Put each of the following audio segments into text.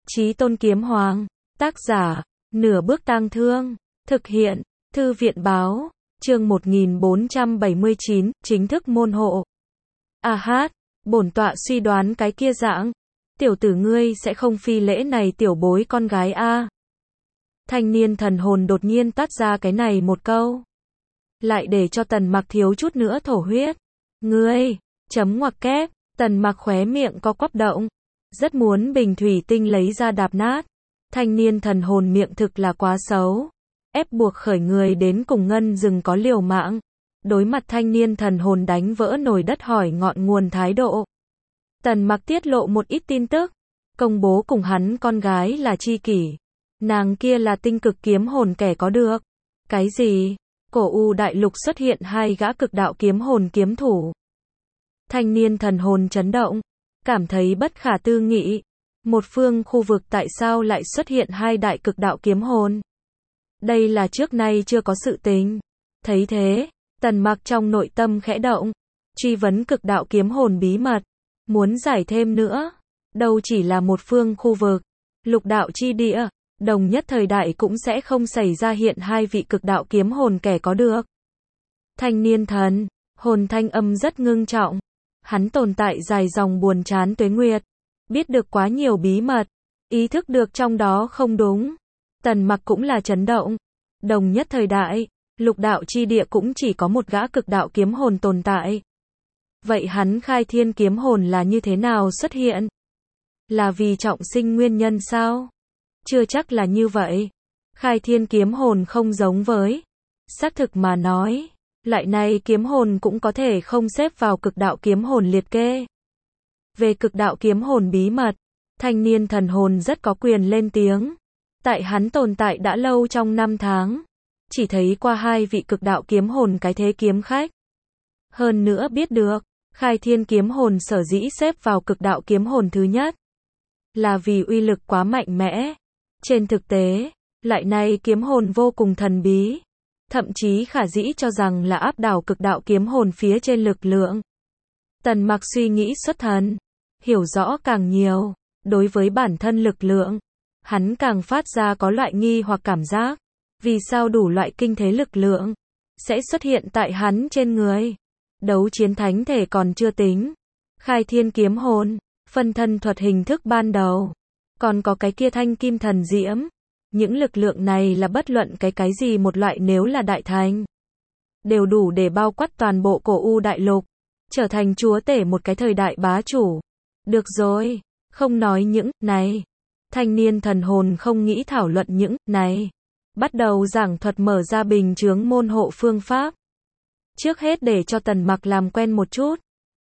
Chí Tôn Kiếm Hoàng, tác giả, Nửa Bước Tang Thương, thực hiện, Thư viện báo, chương 1479, chính thức môn hộ. A hát, bổn tọa suy đoán cái kia dạng, tiểu tử ngươi sẽ không phi lễ này tiểu bối con gái a. Thanh niên thần hồn đột nhiên toát ra cái này một câu, lại để cho Tần Mặc thiếu chút nữa thổ huyết. Ngươi, chấm ngoặc kép, Tần Mặc khóe miệng có quắp động, rất muốn bình thủy tinh lấy ra đạp nát. Thanh niên thần hồn miệng thực là quá xấu, ép buộc khởi người đến cùng ngân rừng có liều mạng. Đối mặt thanh niên thần hồn đánh vỡ nồi đất hỏi ngọn nguồn thái độ, Tần Mặc tiết lộ một ít tin tức, công bố cùng hắn con gái là tri kỷ, nàng kia là tinh cực kiếm hồn kẻ có được. Cái gì? Cổ U đại lục xuất hiện hai gã cực đạo kiếm hồn kiếm thủ. Thanh niên thần hồn chấn động, cảm thấy bất khả tư nghị. Một phương khu vực tại sao lại xuất hiện hai đại cực đạo kiếm hồn? Đây là trước nay chưa có sự tình. Thấy thế, Tần Mặc trong nội tâm khẽ động, truy vấn cực đạo kiếm hồn bí mật, muốn giải thêm nữa. Đâu chỉ là một phương khu vực, lục đạo chi địa, đồng nhất thời đại cũng sẽ không xảy ra hiện hai vị cực đạo kiếm hồn kẻ có được. Thanh niên thần hồn thanh âm rất ngưng trọng, hắn tồn tại dài dòng buồn chán tuế nguyệt, biết được quá nhiều bí mật, ý thức được trong đó không đúng. Tần Mặc cũng là chấn động, đồng nhất thời đại, lục đạo chi địa cũng chỉ có một gã cực đạo kiếm hồn tồn tại. Vậy hắn khai thiên kiếm hồn là như thế nào xuất hiện? Là vì trọng sinh nguyên nhân sao? Chưa chắc là như vậy. Khai thiên kiếm hồn không giống với, xác thực mà nói, lại này kiếm hồn cũng có thể không xếp vào cực đạo kiếm hồn liệt kê. Về cực đạo kiếm hồn bí mật, thanh niên thần hồn rất có quyền lên tiếng. Tại hắn tồn tại đã lâu trong năm tháng, chỉ thấy qua hai vị cực đạo kiếm hồn cái thế kiếm khách. Hơn nữa biết được, khai thiên kiếm hồn sở dĩ xếp vào cực đạo kiếm hồn thứ nhất, là vì uy lực quá mạnh mẽ. Trên thực tế, lại này kiếm hồn vô cùng thần bí, thậm chí khả dĩ cho rằng là áp đảo cực đạo kiếm hồn phía trên lực lượng. Tần Mặc suy nghĩ xuất thần, hiểu rõ càng nhiều, đối với bản thân lực lượng, hắn càng phát ra có loại nghi hoặc cảm giác, vì sao đủ loại kinh thế lực lượng sẽ xuất hiện tại hắn trên người. Đấu chiến thánh thể còn chưa tính, khai thiên kiếm hồn, phân thân thuật hình thức ban đầu, còn có cái kia thanh kim thần diễm, những lực lượng này là bất luận cái gì một loại nếu là đại thành, đều đủ để bao quát toàn bộ cổ U đại lục, trở thành chúa tể một cái thời đại bá chủ. Được rồi, không nói những này. Thanh niên thần hồn không nghĩ thảo luận những này, bắt đầu giảng thuật mở ra bình chướng môn hộ phương pháp. Trước hết để cho Tần Mặc làm quen một chút.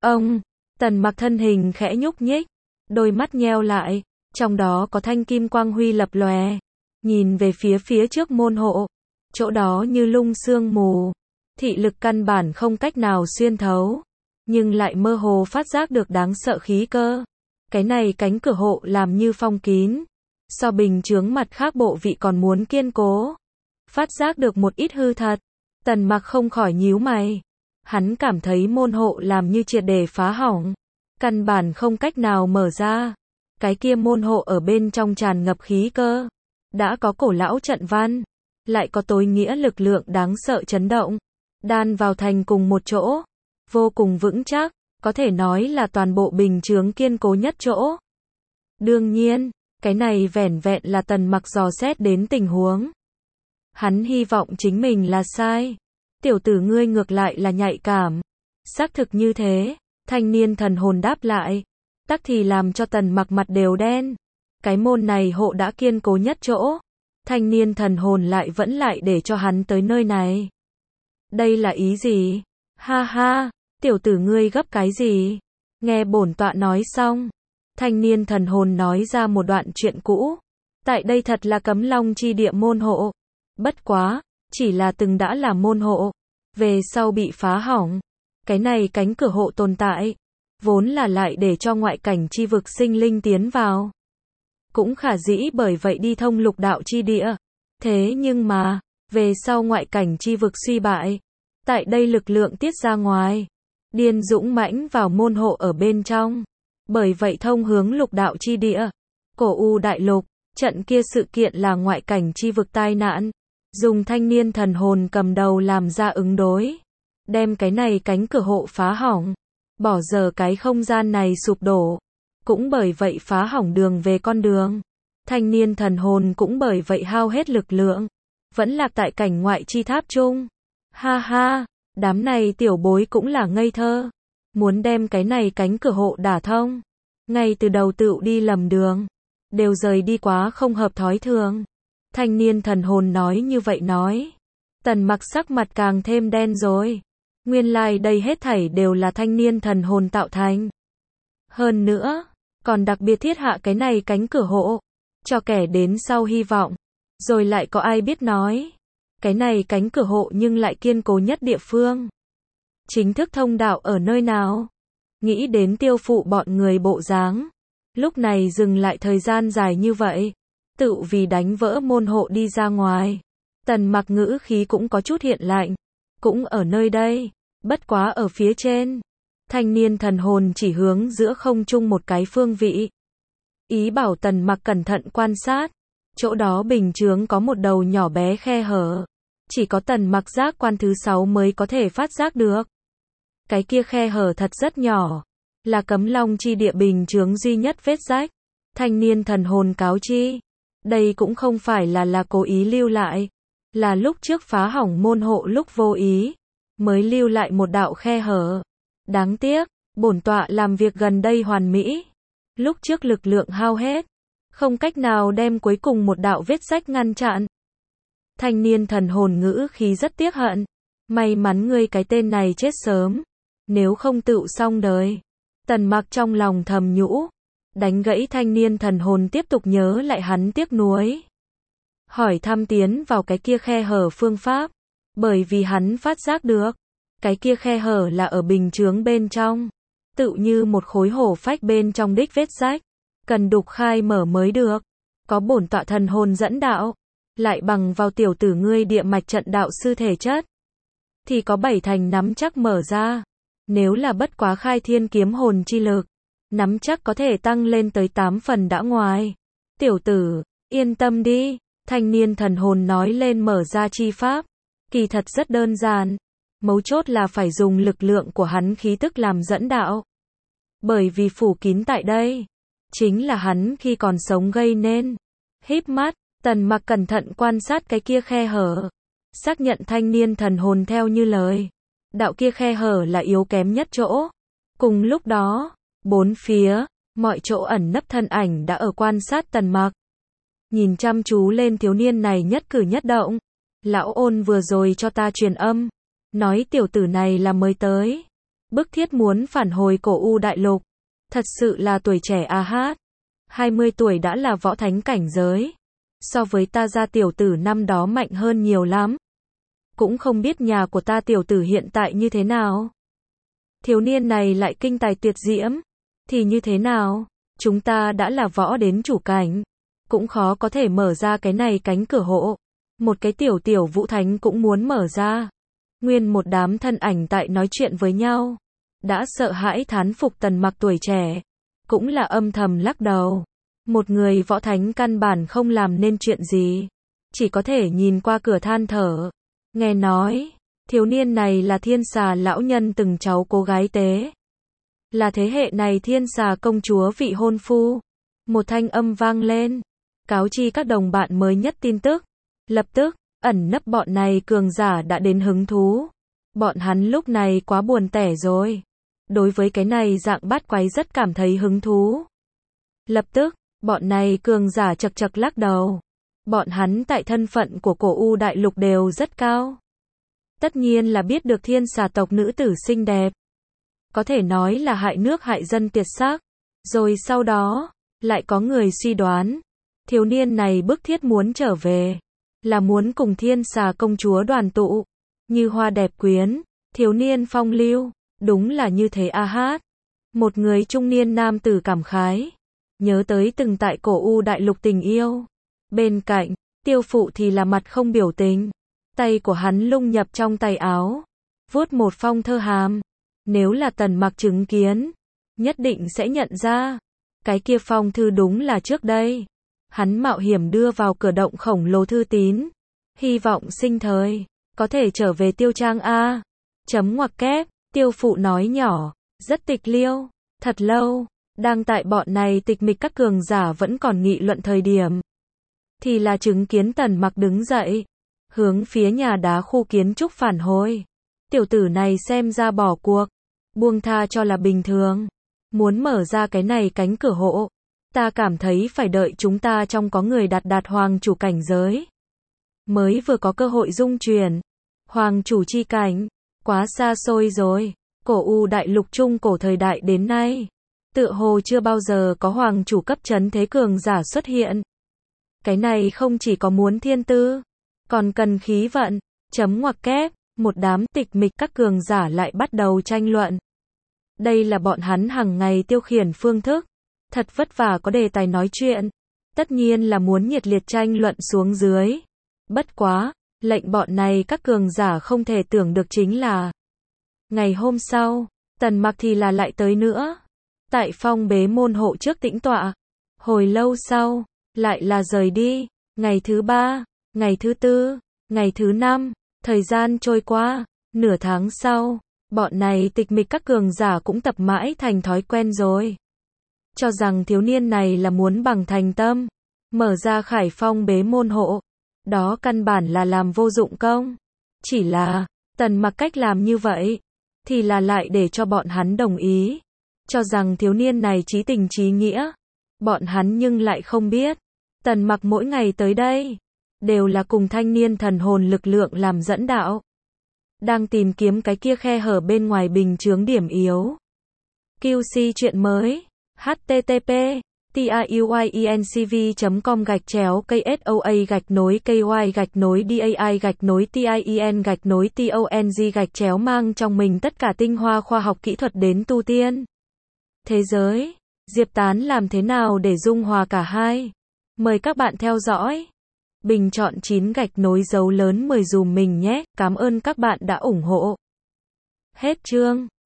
Tần Mặc thân hình khẽ nhúc nhích, đôi mắt nheo lại, trong đó có thanh kim quang huy lập lòe, nhìn về phía trước môn hộ, chỗ đó như lung sương mù, thị lực căn bản không cách nào xuyên thấu, nhưng lại mơ hồ phát giác được đáng sợ khí cơ. Cái này cánh cửa hộ làm như phong kín, so bình chướng mặt khác bộ vị còn muốn kiên cố. Phát giác được một ít hư thật, Tần Mặc không khỏi nhíu mày. Hắn cảm thấy môn hộ làm như triệt để phá hỏng, căn bản không cách nào mở ra. Cái kia môn hộ ở bên trong tràn ngập khí cơ, đã có cổ lão trận văn, lại có tối nghĩa lực lượng đáng sợ chấn động, đan vào thành cùng một chỗ, vô cùng vững chắc, có thể nói là toàn bộ bình chướng kiên cố nhất chỗ. Đương nhiên, cái này vẻn vẹn là Tần Mặc dò xét đến tình huống. Hắn hy vọng chính mình là sai. Tiểu tử ngươi ngược lại là nhạy cảm. Xác thực như thế, thanh niên thần hồn đáp lại, tắc thì làm cho Tần Mặc mặt đều đen. Cái môn này hộ đã kiên cố nhất chỗ, thanh niên thần hồn lại vẫn lại để cho hắn tới nơi này. Đây là ý gì? Ha ha, tiểu tử ngươi gấp cái gì? Nghe bổn tọa nói xong, thanh niên thần hồn nói ra một đoạn chuyện cũ. Tại đây thật là cấm long chi địa môn hộ. Bất quá, chỉ là từng đã là môn hộ, về sau bị phá hỏng. Cái này cánh cửa hộ tồn tại, vốn là lại để cho ngoại cảnh chi vực sinh linh tiến vào. Cũng khả dĩ bởi vậy đi thông lục đạo chi địa. Thế nhưng mà, về sau ngoại cảnh chi vực suy bại, tại đây lực lượng tiết ra ngoài, điên dũng mãnh vào môn hộ ở bên trong. Bởi vậy thông hướng lục đạo chi địa, Cổ U Đại Lục, trận kia sự kiện là ngoại cảnh chi vực tai nạn, dùng thanh niên thần hồn cầm đầu làm ra ứng đối, đem cái này cánh cửa hộ phá hỏng, bỏ giờ cái không gian này sụp đổ, cũng bởi vậy phá hỏng đường về con đường. Thanh niên thần hồn cũng bởi vậy hao hết lực lượng, vẫn lạc tại cảnh ngoại chi tháp chung. Ha ha, đám này tiểu bối cũng là ngây thơ, muốn đem cái này cánh cửa hộ đả thông, ngay từ đầu tựu đi lầm đường, đều rời đi quá không hợp thói thường. Thanh niên thần hồn nói như vậy nói, Tần Mặc sắc mặt càng thêm đen rồi. Nguyên lai đây hết thảy đều là thanh niên thần hồn tạo thành. Hơn nữa, còn đặc biệt thiết hạ cái này cánh cửa hộ, cho kẻ đến sau hy vọng. Rồi lại có ai biết nói, cái này cánh cửa hộ nhưng lại kiên cố nhất địa phương. Chính thức thông đạo ở nơi nào? Nghĩ đến Tiêu Phụ bọn người bộ dáng, lúc này dừng lại thời gian dài như vậy, tự vì đánh vỡ môn hộ đi ra ngoài. Tần Mặc ngữ khí cũng có chút hiện lạnh, cũng ở nơi đây, bất quá ở phía trên. Thanh niên thần hồn chỉ hướng giữa không trung một cái phương vị, ý bảo Tần Mặc cẩn thận quan sát. Chỗ đó bình chướng có một đầu nhỏ bé khe hở, chỉ có Tần Mặc giác quan thứ 6 mới có thể phát giác được. Cái kia khe hở thật rất nhỏ, là cấm long chi địa bình chướng duy nhất vết rách. Thanh niên thần hồn cáo chi, đây cũng không phải là cố ý lưu lại, là lúc trước phá hỏng môn hộ lúc vô ý, mới lưu lại một đạo khe hở. Đáng tiếc, bổn tọa làm việc gần đây hoàn mỹ, lúc trước lực lượng hao hết, không cách nào đem cuối cùng một đạo vết rách ngăn chặn. Thanh niên thần hồn ngữ khí rất tiếc hận, may mắn ngươi cái tên này chết sớm, nếu không tựu xong đời. Tần Mặc trong lòng thầm nhũ, đánh gãy thanh niên thần hồn tiếp tục nhớ lại hắn tiếc nuối. Hỏi thăm tiến vào cái kia khe hở phương pháp, bởi vì hắn phát giác được, cái kia khe hở là ở bình chướng bên trong, tự như một khối hổ phách bên trong đích vết rách, cần đục khai mở mới được. Có bổn tọa thần hồn dẫn đạo, lại bằng vào tiểu tử ngươi địa mạch trận đạo sư thể chất, thì có 7 thành nắm chắc mở ra. Nếu là bất quá khai thiên kiếm hồn chi lực, nắm chắc có thể tăng lên tới 8 phần đã ngoài. Tiểu tử, yên tâm đi, thanh niên thần hồn nói lên mở ra chi pháp, kỳ thật rất đơn giản, mấu chốt là phải dùng lực lượng của hắn khí tức làm dẫn đạo. Bởi vì phủ kín tại đây, chính là hắn khi còn sống gây nên. Híp mắt, Tần Mặc cẩn thận quan sát cái kia khe hở, xác nhận thanh niên thần hồn theo như lời. Đạo kia khe hở là yếu kém nhất chỗ. Cùng lúc đó, bốn phía, mọi chỗ ẩn nấp thân ảnh đã ở quan sát Tần Mặc. Nhìn chăm chú lên thiếu niên này nhất cử nhất động. Lão Ôn vừa rồi cho ta truyền âm, nói tiểu tử này là mới tới, bức thiết muốn phản hồi Cổ U Đại Lục. Thật sự là tuổi trẻ a hát. 20 tuổi đã là võ thánh cảnh giới. So với ta gia tiểu tử năm đó mạnh hơn nhiều lắm. Cũng không biết nhà của ta tiểu tử hiện tại như thế nào. Thiếu niên này lại kinh tài tuyệt diễm, thì như thế nào? Chúng ta đã là võ đến chủ cảnh, cũng khó có thể mở ra cái này cánh cửa hộ. Một cái tiểu vũ thánh cũng muốn mở ra. Nguyên một đám thân ảnh tại nói chuyện với nhau, đã sợ hãi thán phục Tần Mặc tuổi trẻ, cũng là âm thầm lắc đầu. Một người võ thánh căn bản không làm nên chuyện gì, chỉ có thể nhìn qua cửa than thở. Nghe nói, thiếu niên này là Thiên Xà lão nhân từng cháu cô gái tế, là thế hệ này Thiên Xà công chúa vị hôn phu. Một thanh âm vang lên, cáo chi các đồng bạn mới nhất tin tức. Lập tức, ẩn nấp bọn này cường giả đã đến hứng thú. Bọn hắn lúc này quá buồn tẻ rồi. Đối với cái này dạng bát quái rất cảm thấy hứng thú. Lập tức, bọn này cường giả chật chật lắc đầu. Bọn hắn tại thân phận của Cổ U Đại Lục đều rất cao. Tất nhiên là biết được Thiên Xà tộc nữ tử xinh đẹp. Có thể nói là hại nước hại dân tiệt xác. Rồi sau đó, lại có người suy đoán, thiếu niên này bức thiết muốn trở về, là muốn cùng Thiên Xà công chúa đoàn tụ. Như hoa đẹp quyến, thiếu niên phong lưu, đúng là như thế a hát. Một người trung niên nam tử cảm khái, nhớ tới từng tại Cổ U Đại Lục tình yêu. Bên cạnh, Tiêu Phụ thì là mặt không biểu tình, tay của hắn lung nhập trong tay áo, vuốt một phong thơ hàm. Nếu là Tần Mặc chứng kiến, nhất định sẽ nhận ra, Cái kia phong thư đúng là trước đây. Hắn mạo hiểm đưa vào cửa động khổng lồ thư tín. Hy vọng sinh thời, có thể trở về Tiêu Trang a. Chấm ngoặc kép, Tiêu Phụ nói nhỏ, rất tịch liêu, thật lâu, đang tại bọn này tịch mịch các cường giả vẫn còn nghị luận thời điểm. Thì là chứng kiến Tần Mặc đứng dậy, hướng phía nhà đá khu kiến trúc phản hồi. Tiểu tử này xem ra bỏ cuộc, buông tha cho là bình thường. Muốn mở ra cái này cánh cửa hộ, ta cảm thấy phải đợi chúng ta trong có người đạt hoàng chủ cảnh giới. Mới vừa có cơ hội dung chuyển. Hoàng chủ chi cảnh, quá xa xôi rồi. Cổ U đại lục trung cổ thời đại đến nay, tựa hồ chưa bao giờ có hoàng chủ cấp trấn thế cường giả xuất hiện. Cái này không chỉ có muốn thiên tư, còn cần khí vận. Chấm ngoặc kép, một đám tịch mịch các cường giả lại bắt đầu tranh luận. Đây là bọn hắn hàng ngày tiêu khiển phương thức. Thật vất vả có đề tài nói chuyện. Tất nhiên là muốn nhiệt liệt tranh luận xuống dưới. Bất quá, lệnh bọn này các cường giả không thể tưởng được chính là ngày hôm sau, Tần Mặc thì là lại tới nữa. Tại phong bế môn hộ trước tĩnh tọa. Hồi lâu sau, lại là rời đi. Ngày thứ 3, ngày thứ 4, ngày thứ 5, thời gian trôi qua, nửa tháng sau, bọn này tịch mịch các cường giả cũng tập mãi thành thói quen rồi. Cho rằng thiếu niên này là muốn bằng thành tâm, mở ra khải phong bế môn hộ. Đó căn bản là làm vô dụng công. Chỉ là, Tần Mặc cách làm như vậy, thì là lại để cho bọn hắn đồng ý. Cho rằng thiếu niên này chí tình chí nghĩa. Bọn hắn nhưng lại không biết. Tần Mặc mỗi ngày tới đây, đều là cùng thanh niên thần hồn lực lượng làm dẫn đạo. Đang tìm kiếm cái kia khe hở bên ngoài bình chướng điểm yếu. QC chuyện mới. http tiuyencv.com/KY-DAI-TIEN-TONG mang trong mình tất cả tinh hoa khoa học kỹ thuật đến tu tiên. Thế giới, Diệp Tán làm thế nào để dung hòa cả hai? Mời các bạn theo dõi. Bình chọn 9 dấu lớn 10 dùm mình nhé, cảm ơn các bạn đã ủng hộ. Hết chương.